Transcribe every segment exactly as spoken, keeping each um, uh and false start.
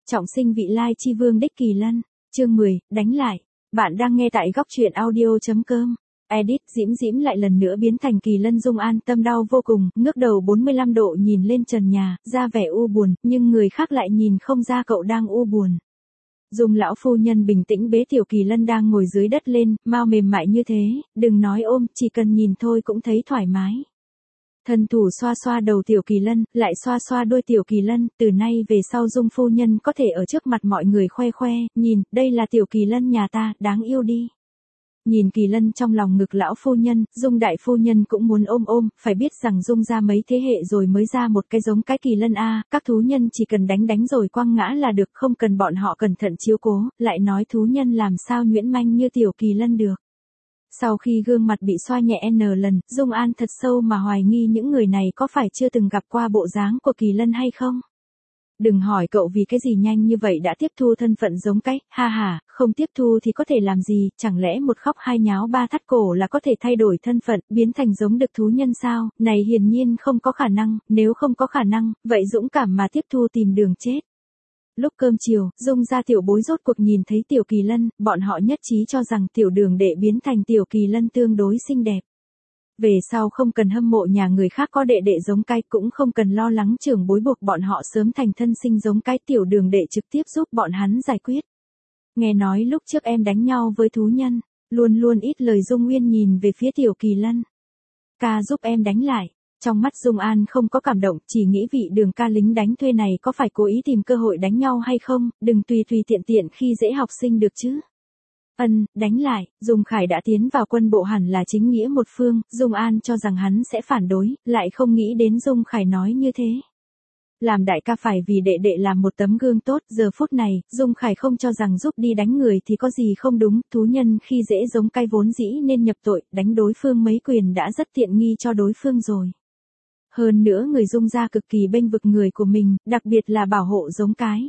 Trọng sinh vị lai chi vương đích Kỳ Lân, chương mười, đánh lại. Bạn đang nghe tại góc truyện audio.com. Edit Diễm Diễm lại lần nữa biến thành Kỳ Lân. Dung An tâm đau vô cùng, ngước đầu bốn mươi lăm độ nhìn lên trần nhà, ra vẻ u buồn, nhưng người khác lại nhìn không ra cậu đang u buồn. Dung lão phu nhân bình tĩnh bế tiểu Kỳ Lân đang ngồi dưới đất lên, mau mềm mại như thế, đừng nói ôm, chỉ cần nhìn thôi cũng thấy thoải mái. Thần thủ xoa xoa đầu tiểu Kỳ Lân, lại xoa xoa đuôi tiểu Kỳ Lân, từ nay về sau Dung phu nhân có thể ở trước mặt mọi người khoe khoe, nhìn, đây là tiểu Kỳ Lân nhà ta, đáng yêu đi. Nhìn Kỳ Lân trong lòng ngực lão phu nhân, Dung đại phu nhân cũng muốn ôm ôm, phải biết rằng Dung ra mấy thế hệ rồi mới ra một cái giống cái Kỳ Lân a, các thú nhân chỉ cần đánh đánh rồi quăng ngã là được, không cần bọn họ cẩn thận chiếu cố, lại nói thú nhân làm sao nhuyễn manh như tiểu Kỳ Lân được. Sau khi gương mặt bị xoa nhẹ n lần, Dung An thật sâu mà hoài nghi những người này có phải chưa từng gặp qua bộ dáng của Kỳ Lân hay không. Đừng hỏi cậu vì cái gì nhanh như vậy đã tiếp thu thân phận giống cái, ha ha, không tiếp thu thì có thể làm gì, chẳng lẽ một khóc hai nháo ba thắt cổ là có thể thay đổi thân phận, biến thành giống được thú nhân sao, này hiển nhiên không có khả năng, nếu không có khả năng, vậy dũng cảm mà tiếp thu tìm đường chết. Lúc cơm chiều, Dung ra tiểu bối rốt cuộc nhìn thấy tiểu Kỳ Lân, bọn họ nhất trí cho rằng tiểu đường đệ biến thành tiểu Kỳ Lân tương đối xinh đẹp. Về sau không cần hâm mộ nhà người khác có đệ đệ giống cái, cũng không cần lo lắng trưởng bối buộc bọn họ sớm thành thân sinh giống cái, tiểu đường đệ trực tiếp giúp bọn hắn giải quyết. Nghe nói lúc trước em đánh nhau với thú nhân, luôn luôn ít lời. Dung Nguyên nhìn về phía tiểu Kỳ Lân. Ca giúp em đánh lại. Trong mắt Dung An không có cảm động, chỉ nghĩ vị Đường ca lính đánh thuê này có phải cố ý tìm cơ hội đánh nhau hay không, đừng tùy tùy tiện tiện khi dễ học sinh được chứ. Ân, đánh lại, Dung Khải đã tiến vào quân bộ hẳn là chính nghĩa một phương, Dung An cho rằng hắn sẽ phản đối, lại không nghĩ đến Dung Khải nói như thế. Làm đại ca phải vì đệ đệ làm một tấm gương tốt, giờ phút này, Dung Khải không cho rằng giúp đi đánh người thì có gì không đúng, thú nhân khi dễ giống cái vốn dĩ nên nhập tội, đánh đối phương mấy quyền đã rất tiện nghi cho đối phương rồi. Hơn nữa người Dung gia cực kỳ bênh vực người của mình, đặc biệt là bảo hộ giống cái.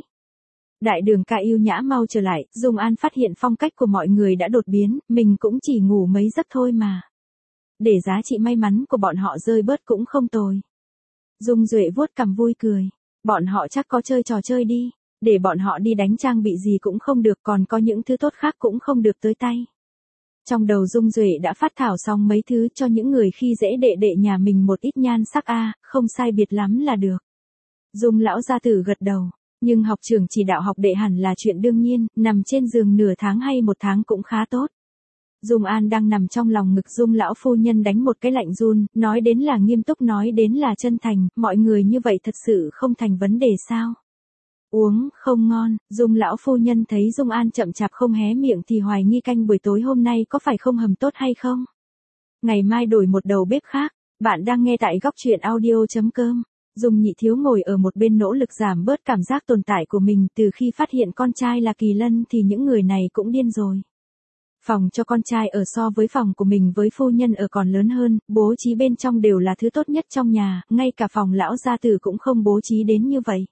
Đại đường ca yêu nhã mau trở lại, Dung An phát hiện phong cách của mọi người đã đột biến, mình cũng chỉ ngủ mấy giấc thôi mà. Để giá trị may mắn của bọn họ rơi bớt cũng không tồi. Dung Duệ vuốt cằm vui cười. Bọn họ chắc có chơi trò chơi đi, để bọn họ đi đánh trang bị gì cũng không được, còn có những thứ tốt khác cũng không được tới tay. Trong đầu Dung Duệ đã phát thảo xong mấy thứ cho những người khi dễ đệ đệ nhà mình một ít nhan sắc a, không sai biệt lắm là được. Dung lão gia tử gật đầu, nhưng học trưởng chỉ đạo học đệ hẳn là chuyện đương nhiên, nằm trên giường nửa tháng hay một tháng cũng khá tốt. Dung An đang nằm trong lòng ngực Dung lão phu nhân đánh một cái lạnh run, nói đến là nghiêm túc, nói đến là chân thành, mọi người như vậy thật sự không thành vấn đề sao? Uống không ngon, Dung lão phu nhân thấy Dung An chậm chạp không hé miệng thì hoài nghi canh buổi tối hôm nay có phải không hầm tốt hay không? Ngày mai đổi một đầu bếp khác. Bạn đang nghe tại góc truyện audio.com. Dung Nhị Thiếu ngồi ở một bên nỗ lực giảm bớt cảm giác tồn tại của mình, từ khi phát hiện con trai là Kỳ Lân thì những người này cũng điên rồi. Phòng cho con trai ở so với phòng của mình với phu nhân ở còn lớn hơn, bố trí bên trong đều là thứ tốt nhất trong nhà, ngay cả phòng lão gia tử cũng không bố trí đến như vậy.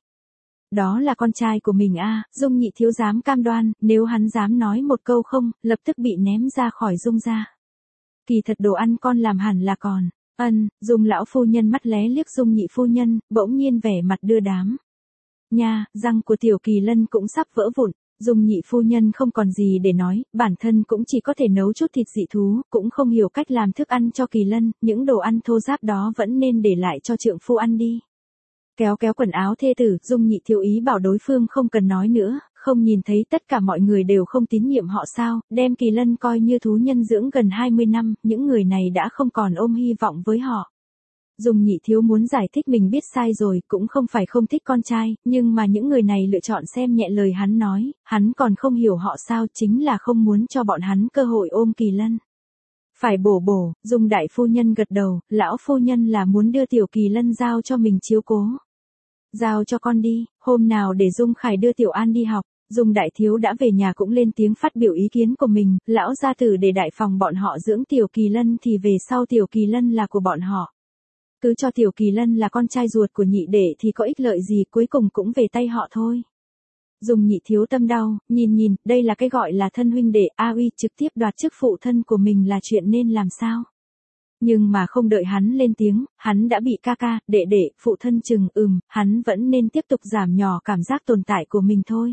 Đó là con trai của mình a, à, Dung Nhị Thiếu dám cam đoan, nếu hắn dám nói một câu không, lập tức bị ném ra khỏi Dung gia. Kỳ thật đồ ăn con làm hẳn là còn. Ân, Dung lão phu nhân mắt lé liếc Dung Nhị phu nhân, bỗng nhiên vẻ mặt đưa đám. Nha, răng của tiểu Kỳ Lân cũng sắp vỡ vụn. Dung Nhị phu nhân không còn gì để nói, bản thân cũng chỉ có thể nấu chút thịt dị thú, cũng không hiểu cách làm thức ăn cho Kỳ Lân, những đồ ăn thô ráp đó vẫn nên để lại cho trượng phu ăn đi. Kéo kéo quần áo thê tử, Dung Nhị Thiếu ý bảo đối phương không cần nói nữa, không nhìn thấy tất cả mọi người đều không tín nhiệm họ sao, đem Kỳ Lân coi như thú nhân dưỡng gần hai mươi năm, những người này đã không còn ôm hy vọng với họ. Dung Nhị Thiếu muốn giải thích mình biết sai rồi, cũng không phải không thích con trai, nhưng mà những người này lựa chọn xem nhẹ lời hắn nói, hắn còn không hiểu họ sao, chính là không muốn cho bọn hắn cơ hội ôm Kỳ Lân. Phải bổ bổ, Dung đại phu nhân gật đầu, lão phu nhân là muốn đưa tiểu Kỳ Lân giao cho mình chiếu cố. Giao cho con đi, hôm nào để Dung Khải đưa tiểu An đi học. Dung đại thiếu đã về nhà cũng lên tiếng phát biểu ý kiến của mình, lão gia tử để đại phòng bọn họ dưỡng tiểu Kỳ Lân thì về sau tiểu Kỳ Lân là của bọn họ. Cứ cho tiểu Kỳ Lân là con trai ruột của nhị đệ thì có ích lợi gì, cuối cùng cũng về tay họ thôi. Dung Nhị Thiếu tâm đau, nhìn nhìn, đây là cái gọi là thân huynh đệ, a uy trực tiếp đoạt chức phụ thân của mình là chuyện nên làm sao? Nhưng mà không đợi hắn lên tiếng, hắn đã bị ca ca, đệ đệ, phụ thân chừng ừm, hắn vẫn nên tiếp tục giảm nhỏ cảm giác tồn tại của mình thôi.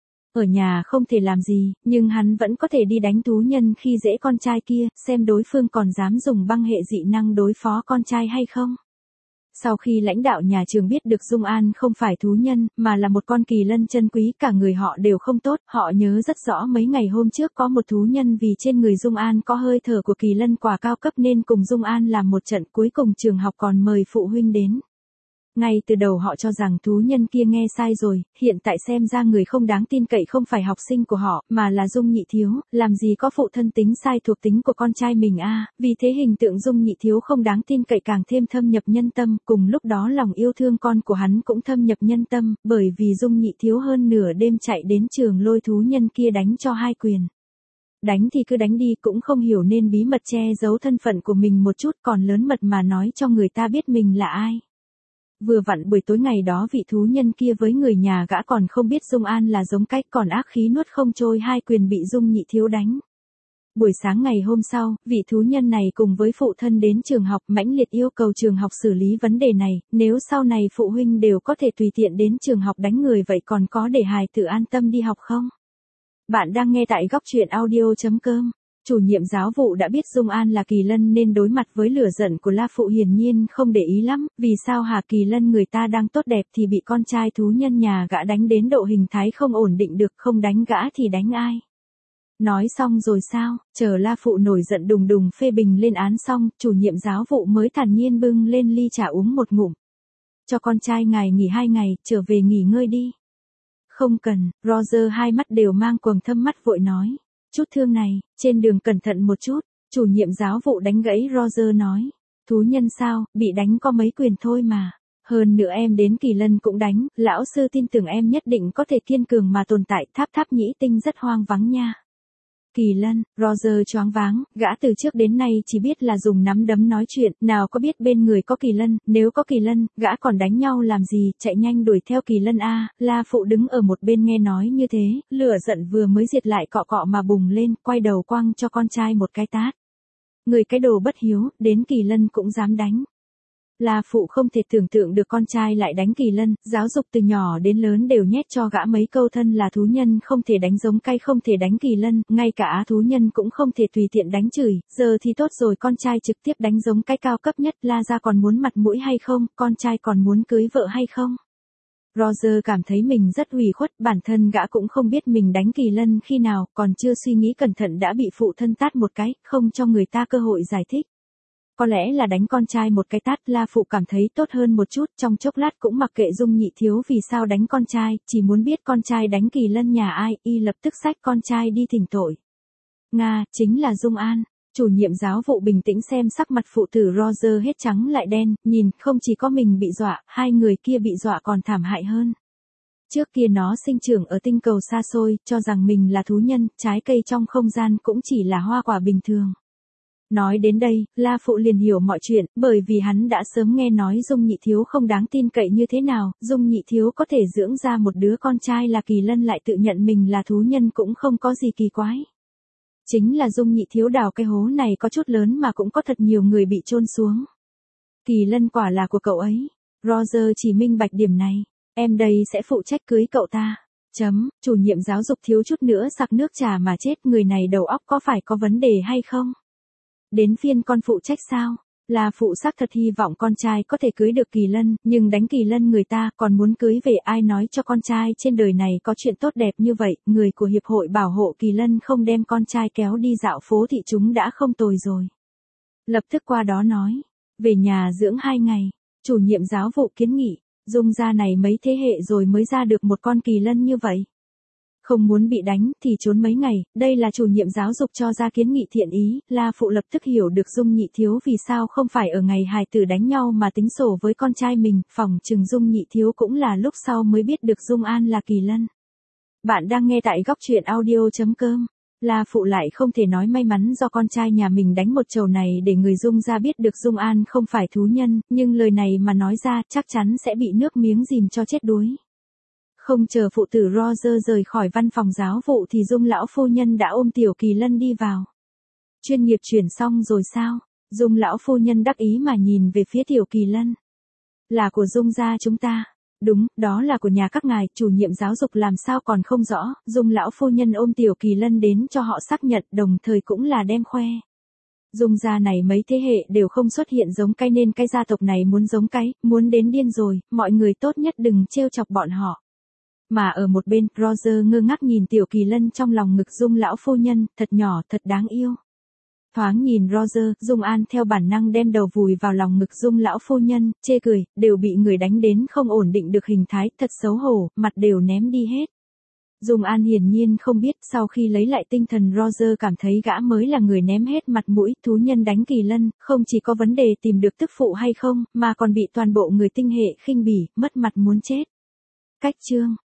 Ở nhà không thể làm gì, nhưng hắn vẫn có thể đi đánh thú nhân khi dễ con trai kia, xem đối phương còn dám dùng băng hệ dị năng đối phó con trai hay không. Sau khi lãnh đạo nhà trường biết được Dung An không phải thú nhân, mà là một con kỳ lân chân quý, cả người họ đều không tốt, họ nhớ rất rõ mấy ngày hôm trước có một thú nhân vì trên người Dung An có hơi thở của kỳ lân quả cao cấp nên cùng Dung An làm một trận, cuối cùng trường học còn mời phụ huynh đến. Ngay từ đầu họ cho rằng thú nhân kia nghe sai rồi, hiện tại xem ra người không đáng tin cậy không phải học sinh của họ, mà là Dung Nhị Thiếu, làm gì có phụ thân tính sai thuộc tính của con trai mình a, vì thế hình tượng Dung Nhị Thiếu không đáng tin cậy càng thêm thâm nhập nhân tâm, cùng lúc đó lòng yêu thương con của hắn cũng thâm nhập nhân tâm, bởi vì Dung Nhị Thiếu hơn nửa đêm chạy đến trường lôi thú nhân kia đánh cho hai quyền. Đánh thì cứ đánh đi, cũng không hiểu nên bí mật che giấu thân phận của mình một chút, còn lớn mật mà nói cho người ta biết mình là ai. Vừa vặn buổi tối ngày đó vị thú nhân kia với người nhà gã còn không biết Dung An là giống cách, còn ác khí nuốt không trôi, hai quyền bị Dung Nhị Thiếu đánh. Buổi sáng ngày hôm sau, vị thú nhân này cùng với phụ thân đến trường học mãnh liệt yêu cầu trường học xử lý vấn đề này, nếu sau này phụ huynh đều có thể tùy tiện đến trường học đánh người vậy còn có để hài tử an tâm đi học không? Bạn đang nghe tại góc truyện audio chấm com. Chủ nhiệm giáo vụ đã biết Dung An là kỳ lân nên đối mặt với lửa giận của La Phụ hiển nhiên không để ý lắm, vì sao hả, kỳ lân người ta đang tốt đẹp thì bị con trai thú nhân nhà gã đánh đến độ hình thái không ổn định được, không đánh gã thì đánh ai? Nói xong rồi sao, chờ La Phụ nổi giận đùng đùng phê bình lên án xong, chủ nhiệm giáo vụ mới thản nhiên bưng lên ly trà uống một ngụm. Cho con trai ngài nghỉ hai ngày, trở về nghỉ ngơi đi. Không cần, Roger hai mắt đều mang quầng thâm mắt vội nói. Chút thương này, trên đường cẩn thận một chút, chủ nhiệm giáo vụ đánh gãy Roger nói. Thú nhân sao, bị đánh có mấy quyền thôi mà. Hơn nữa em đến kỳ lân cũng đánh, lão sư tin tưởng em nhất định có thể kiên cường mà tồn tại, tháp tháp nhĩ tinh rất hoang vắng nha. Kỳ lân, Roger choáng váng, gã từ trước đến nay chỉ biết là dùng nắm đấm nói chuyện, nào có biết bên người có kỳ lân, nếu có kỳ lân, gã còn đánh nhau làm gì, chạy nhanh đuổi theo kỳ lân a. La Phụ đứng ở một bên nghe nói như thế, lửa giận vừa mới diệt lại cọ cọ mà bùng lên, quay đầu quăng cho con trai một cái tát. Người cái đồ bất hiếu, đến kỳ lân cũng dám đánh. La Phụ không thể tưởng tượng được con trai lại đánh kỳ lân, giáo dục từ nhỏ đến lớn đều nhét cho gã mấy câu thân là thú nhân không thể đánh giống cay, không thể đánh kỳ lân, ngay cả thú nhân cũng không thể tùy tiện đánh chửi, giờ thì tốt rồi, con trai trực tiếp đánh giống cái cao cấp nhất, La ra còn muốn mặt mũi hay không, con trai còn muốn cưới vợ hay không? Roger cảm thấy mình rất ủy khuất, bản thân gã cũng không biết mình đánh kỳ lân khi nào, còn chưa suy nghĩ cẩn thận đã bị phụ thân tát một cái, không cho người ta cơ hội giải thích. Có lẽ là đánh con trai một cái tát, La Phụ cảm thấy tốt hơn một chút, trong chốc lát cũng mặc kệ Dung Nhị Thiếu vì sao đánh con trai, chỉ muốn biết con trai đánh kỳ lân nhà ai, y lập tức xách con trai đi thỉnh tội. Nga, chính là Dung An. Chủ nhiệm giáo vụ bình tĩnh xem sắc mặt phụ tử Roger hết trắng lại đen, nhìn, không chỉ có mình bị dọa, hai người kia bị dọa còn thảm hại hơn. Trước kia nó sinh trưởng ở tinh cầu xa xôi, cho rằng mình là thú nhân, trái cây trong không gian cũng chỉ là hoa quả bình thường. Nói đến đây, La Phụ liền hiểu mọi chuyện, bởi vì hắn đã sớm nghe nói Dung Nhị Thiếu không đáng tin cậy như thế nào, Dung Nhị Thiếu có thể dưỡng ra một đứa con trai là kỳ lân lại tự nhận mình là thú nhân cũng không có gì kỳ quái. Chính là Dung Nhị Thiếu đào cái hố này có chút lớn mà cũng có thật nhiều người bị chôn xuống. Kỳ lân quả là của cậu ấy. Roger chỉ minh bạch điểm này, em đây sẽ phụ trách cưới cậu ta. Chấm, chủ nhiệm giáo dục thiếu chút nữa sặc nước trà mà chết, người này đầu óc có phải có vấn đề hay không? Đến phiên con phụ trách sao? Là phụ xác thật hy vọng con trai có thể cưới được kỳ lân, nhưng đánh kỳ lân người ta còn muốn cưới về, ai nói cho con trai trên đời này có chuyện tốt đẹp như vậy, người của Hiệp hội Bảo hộ Kỳ Lân không đem con trai kéo đi dạo phố thị chúng đã không tồi rồi. Lập tức qua đó nói, về nhà dưỡng hai ngày, chủ nhiệm giáo vụ kiến nghị, Dung gia này mấy thế hệ rồi mới ra được một con kỳ lân như vậy. Không muốn bị đánh thì trốn mấy ngày, đây là chủ nhiệm giáo dục cho ra kiến nghị thiện ý, La Phụ lập tức hiểu được Dung Nhị Thiếu vì sao không phải ở ngày hài tử đánh nhau mà tính sổ với con trai mình, phỏng chừng Dung Nhị Thiếu cũng là lúc sau mới biết được Dung An là kỳ lân. Bạn đang nghe tại góc truyện audio chấm com. La Phụ lại không thể nói may mắn do con trai nhà mình đánh một chầu này để người Dung ra biết được Dung An không phải thú nhân, nhưng lời này mà nói ra chắc chắn sẽ bị nước miếng dìm cho chết đuối. Không chờ phụ tử Roger rời khỏi văn phòng giáo vụ thì Dung lão phu nhân đã ôm tiểu kỳ lân đi vào. Chuyên nghiệp chuyển xong rồi sao? Dung lão phu nhân đắc ý mà nhìn về phía Tiểu Kỳ Lân. Là của Dung gia chúng ta. Đúng, đó là của nhà các ngài, chủ nhiệm giáo dục làm sao còn không rõ. Dung lão phu nhân ôm Tiểu Kỳ Lân đến cho họ xác nhận, đồng thời cũng là đem khoe. Dung gia này mấy thế hệ đều không xuất hiện giống cái nên cái gia tộc này muốn giống cái, muốn đến điên rồi, mọi người tốt nhất đừng trêu chọc bọn họ. Mà ở một bên, Roger ngơ ngác nhìn Tiểu Kỳ Lân trong lòng ngực Dung lão phu nhân, thật nhỏ, thật đáng yêu. Thoáng nhìn Roger, Dung An theo bản năng đem đầu vùi vào lòng ngực Dung lão phu nhân, chê cười, đều bị người đánh đến không ổn định được hình thái, thật xấu hổ, mặt đều ném đi hết. Dung An hiển nhiên không biết, sau khi lấy lại tinh thần Roger cảm thấy gã mới là người ném hết mặt mũi, thú nhân đánh Kỳ Lân, không chỉ có vấn đề tìm được tức phụ hay không, mà còn bị toàn bộ người tinh hệ khinh bỉ, mất mặt muốn chết. Cách chương